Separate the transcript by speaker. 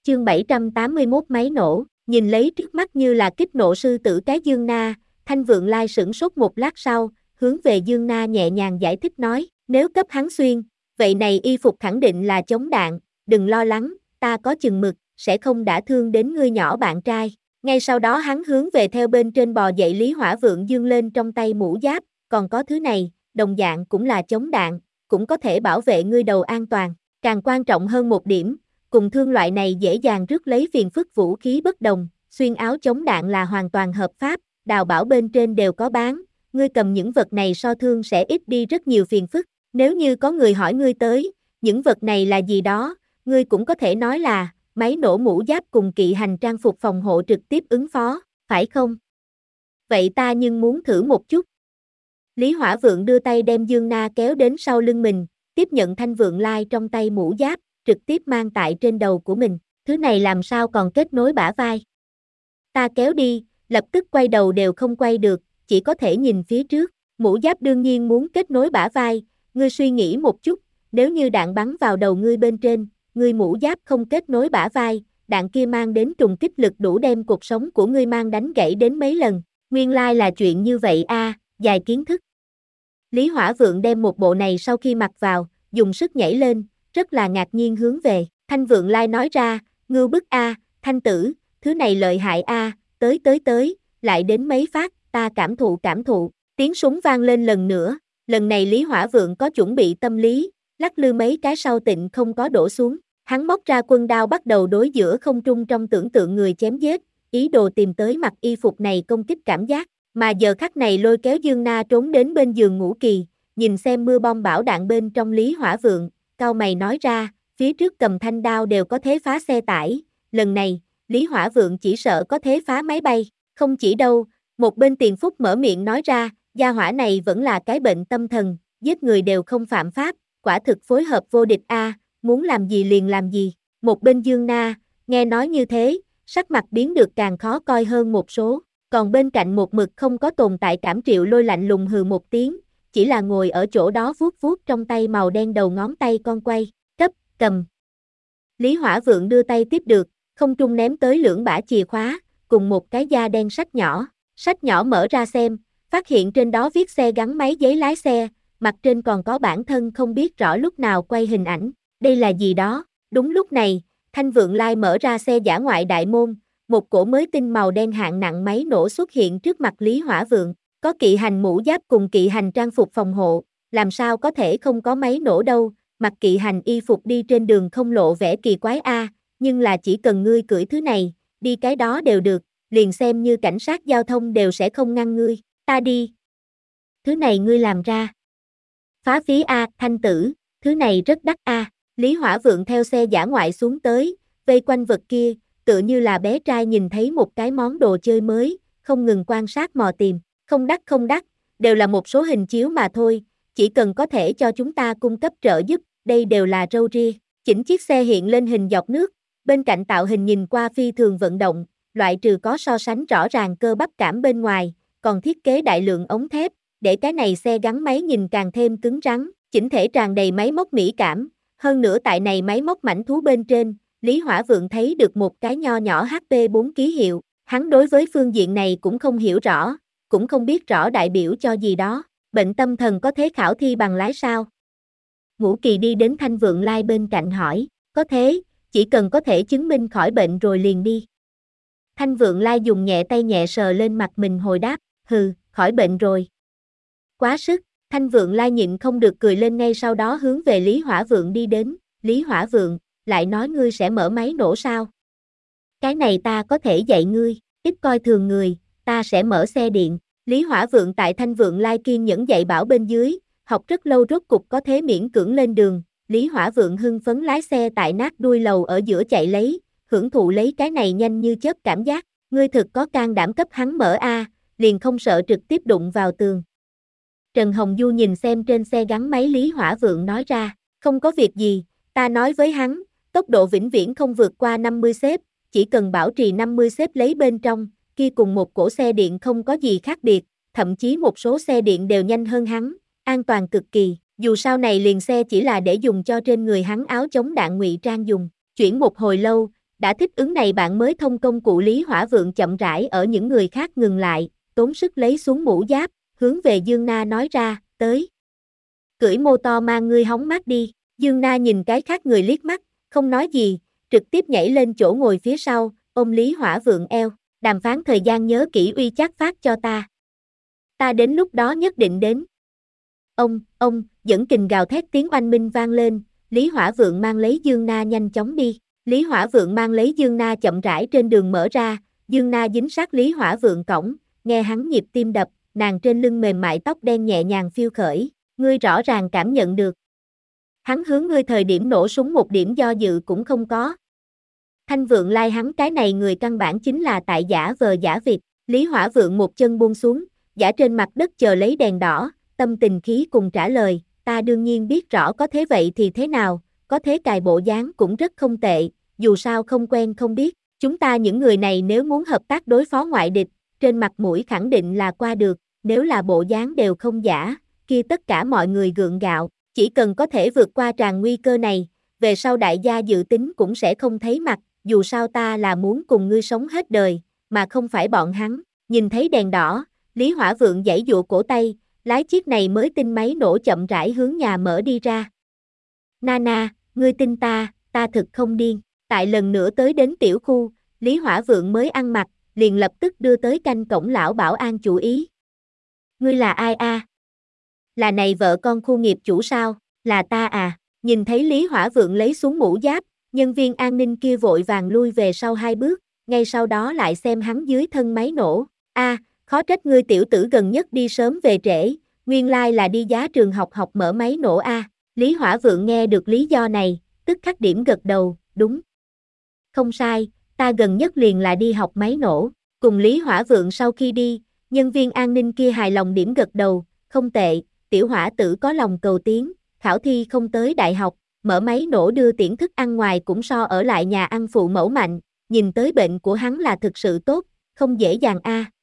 Speaker 1: Chương 781 máy nổ, nhìn lấy trước mắt như là kích nộ sư tử cái Dương Na, Thanh Vượng Lai sửng sốt một lát sau, hướng về Dương Na nhẹ nhàng giải thích nói, nếu cấp hắn xuyên, vậy này y phục khẳng định là chống đạn, đừng lo lắng, ta có chừng mực, sẽ không đả thương đến ngươi nhỏ bạn trai. Ngay sau đó hắn hướng về theo bên trên bò dậy Lý Hỏa Vượng dương lên trong tay mũ giáp, còn có thứ này, đồng dạng cũng là chống đạn, cũng có thể bảo vệ ngươi đầu an toàn. Càng quan trọng hơn một điểm, cùng thương loại này dễ dàng rước lấy phiền phức vũ khí bất đồng, xuyên áo chống đạn là hoàn toàn hợp pháp, đào bảo bên trên đều có bán, ngươi cầm những vật này so thương sẽ ít đi rất nhiều phiền phức. Nếu như có người hỏi ngươi tới, những vật này là gì đó, ngươi cũng có thể nói là máy nổ mũ giáp cùng kỵ hành trang phục phòng hộ trực tiếp ứng phó, phải không? Vậy ta nhưng muốn thử một chút. Lý Hỏa Vượng đưa tay đem Dương Na kéo đến sau lưng mình, tiếp nhận Thanh Vượng Lai trong tay mũ giáp, trực tiếp mang tại trên đầu của mình. Thứ này làm sao còn kết nối bả vai? Ta kéo đi, lập tức quay đầu đều không quay được, chỉ có thể nhìn phía trước. Mũ giáp đương nhiên muốn kết nối bả vai, ngươi suy nghĩ một chút, nếu như đạn bắn vào đầu ngươi bên trên, ngươi mũ giáp không kết nối bả vai, đạn kia mang đến trùng kích lực đủ đem cuộc sống của ngươi mang đánh gãy đến mấy lần. Nguyên lai là chuyện như vậy a, dài kiến thức. Lý Hỏa Vượng đem một bộ này sau khi mặc vào, dùng sức nhảy lên, rất là ngạc nhiên hướng về. Thanh Vượng Lai nói ra, ngưu bức a, Thanh tử, thứ này lợi hại a, tới, lại đến mấy phát, ta cảm thụ. Tiếng súng vang lên lần nữa, lần này Lý Hỏa Vượng có chuẩn bị tâm lý, lắc lư mấy cái sau tịnh không có đổ xuống. Hắn móc ra quân đao bắt đầu đối giữa không trung trong tưởng tượng người chém giết, ý đồ tìm tới mặc y phục này công kích cảm giác, mà giờ khắc này lôi kéo Dương Na trốn đến bên giường ngủ kỳ, nhìn xem mưa bom bão đạn bên trong Lý Hỏa Vượng, cau mày nói ra, phía trước cầm thanh đao đều có thế phá xe tải, lần này, Lý Hỏa Vượng chỉ sợ có thế phá máy bay, không chỉ đâu, một bên Tiền Phúc mở miệng nói ra, gia hỏa này vẫn là cái bệnh tâm thần, giết người đều không phạm pháp, quả thực phối hợp vô địch a, muốn làm gì liền làm gì. Một bên Dương Na, nghe nói như thế, sắc mặt biến được càng khó coi hơn một số, còn bên cạnh một mực không có tồn tại cảm Triệu Lôi lạnh lùng hừ một tiếng, chỉ là ngồi ở chỗ đó vuốt vuốt trong tay màu đen đầu ngón tay con quay, cầm. Lý Hỏa Vượng đưa tay tiếp được, không trung ném tới lưỡng bả chìa khóa, cùng một cái da đen sách nhỏ mở ra xem, phát hiện trên đó viết xe gắn máy giấy lái xe, mặt trên còn có bản thân không biết rõ lúc nào quay hình ảnh, đây là gì đó. Đúng lúc này, Thanh Vượng Lai mở ra xe dã ngoại đại môn, một cổ mới tinh màu đen hạng nặng máy nổ xuất hiện trước mặt Lý Hỏa Vượng, có kỵ hành mũ giáp cùng kỵ hành trang phục phòng hộ, làm sao có thể không có máy nổ đâu, mặc kỵ hành y phục đi trên đường không lộ vẻ kỳ quái a, nhưng là chỉ cần ngươi cưỡi thứ này, đi cái đó đều được, liền xem như cảnh sát giao thông đều sẽ không ngăn ngươi, ta đi. Thứ này ngươi làm ra. Phá phí a, Thanh tử, thứ này rất đắt a. Lý Hỏa Vượng theo xe dã ngoại xuống tới, vây quanh vật kia, tựa như là bé trai nhìn thấy một cái món đồ chơi mới, không ngừng quan sát mò tìm, không đắt, đều là một số hình chiếu mà thôi, chỉ cần có thể cho chúng ta cung cấp trợ giúp, đây đều là râu ria. Chỉnh chiếc xe hiện lên hình dọc nước, bên cạnh tạo hình nhìn qua phi thường vận động, loại trừ có so sánh rõ ràng cơ bắp cảm bên ngoài, còn thiết kế đại lượng ống thép, để cái này xe gắn máy nhìn càng thêm cứng rắn, chỉnh thể tràn đầy máy móc mỹ cảm, hơn nữa tại này máy móc mảnh thú bên trên, Lý Hỏa Vượng thấy được một cái nho nhỏ HP4 ký hiệu, hắn đối với phương diện này cũng không hiểu rõ, cũng không biết rõ đại biểu cho gì đó, bệnh tâm thần có thế khảo thi bằng lái sao? Ngũ Kỳ đi đến Thanh Vượng Lai bên cạnh hỏi, có thế, chỉ cần có thể chứng minh khỏi bệnh rồi liền đi. Thanh Vượng Lai dùng nhẹ tay nhẹ sờ lên mặt mình hồi đáp, hừ, khỏi bệnh rồi. Quá sức, Thanh Vượng Lai nhịn không được cười lên ngay sau đó hướng về Lý Hỏa Vượng đi đến, Lý Hỏa Vượng, lại nói ngươi sẽ mở máy nổ sao? Cái này ta có thể dạy ngươi, ít coi thường người, ta sẽ mở xe điện. Lý Hỏa Vượng tại Thanh Vượng Lai kiên nhẫn dạy bảo bên dưới, học rất lâu rốt cục có thế miễn cưỡng lên đường, Lý Hỏa Vượng hưng phấn lái xe tại nát đuôi lầu ở giữa chạy lấy, hưởng thụ lấy cái này nhanh như chớp cảm giác, ngươi thực có can đảm cấp hắn mở a, liền không sợ trực tiếp đụng vào tường. Trần Hồng Du nhìn xem trên xe gắn máy Lý Hỏa Vượng nói ra, không có việc gì, ta nói với hắn, tốc độ vĩnh viễn không vượt qua 50 xếp, chỉ cần bảo trì 50 xếp lấy bên trong, kia cùng một cỗ xe điện không có gì khác biệt, thậm chí một số xe điện đều nhanh hơn hắn, an toàn cực kỳ, dù sau này liền xe chỉ là để dùng cho trên người hắn áo chống đạn ngụy trang dùng. Chuyển một hồi lâu, đã thích ứng này bạn mới thông công cụ Lý Hỏa Vượng chậm rãi ở những người khác ngừng lại, tốn sức lấy xuống mũ giáp, hướng về Dương Na nói ra, tới. Cưỡi mô to mang ngươi hóng mát đi, Dương Na nhìn cái khác người liếc mắt, không nói gì, trực tiếp nhảy lên chỗ ngồi phía sau, ôm Lý Hỏa Vượng eo, đàm phán thời gian nhớ kỹ uy chắc phát cho ta. Ta đến lúc đó nhất định đến. Ông, dẫn kình gào thét tiếng oanh minh vang lên, Lý Hỏa Vượng mang lấy Dương Na nhanh chóng đi. Lý Hỏa Vượng mang lấy Dương Na chậm rãi trên đường mở ra, Dương Na dính sát Lý Hỏa Vượng cổng, nghe hắn nhịp tim đập, nàng trên lưng mềm mại tóc đen nhẹ nhàng phiêu khởi, ngươi rõ ràng cảm nhận được. Hắn hướng ngươi thời điểm nổ súng một điểm do dự cũng không có. Thanh Vượng Lai hắn cái này người căn bản chính là tại giả vờ giả vịt, Lý Hỏa Vượng một chân buông xuống, giả trên mặt đất chờ lấy đèn đỏ, tâm tình khí cùng trả lời, ta đương nhiên biết rõ có thế vậy thì thế nào, có thế cài bộ dáng cũng rất không tệ, dù sao không quen không biết, chúng ta những người này nếu muốn hợp tác đối phó ngoại địch, trên mặt mũi khẳng định là qua được, nếu là bộ dáng đều không giả, kia tất cả mọi người gượng gạo, chỉ cần có thể vượt qua tràn nguy cơ này, về sau đại gia dự tính cũng sẽ không thấy mặt, dù sao ta là muốn cùng ngươi sống hết đời, mà không phải bọn hắn, nhìn thấy đèn đỏ, Lý Hỏa Vượng giãy giụa cổ tay, lái chiếc này mới tinh máy nổ chậm rãi hướng nhà mở đi ra. Nana, ngươi tin ta thực không điên, tại lần nữa tới đến tiểu khu, Lý Hỏa Vượng mới ăn mặc, liền lập tức đưa tới canh cổng lão bảo an chủ ý. Ngươi là ai a? Là này vợ con khu nghiệp chủ sao, là ta à, nhìn thấy Lý Hỏa Vượng lấy xuống mũ giáp, nhân viên an ninh kia vội vàng lui về sau 2 bước, ngay sau đó lại xem hắn dưới thân máy nổ, khó trách ngươi tiểu tử gần nhất đi sớm về trễ, nguyên lai là đi giá trường học mở máy nổ a. Lý Hỏa Vượng nghe được lý do này, tức khắc điểm gật đầu, đúng. Không sai, ta gần nhất liền là đi học máy nổ, cùng Lý Hỏa Vượng sau khi đi, nhân viên an ninh kia hài lòng điểm gật đầu, không tệ, tiểu hỏa tử có lòng cầu tiến, khảo thi không tới đại học, mở máy nổ đưa tiễn thức ăn ngoài cũng so ở lại nhà ăn phụ mẫu mạnh, nhìn tới bệnh của hắn là thực sự tốt, không dễ dàng a.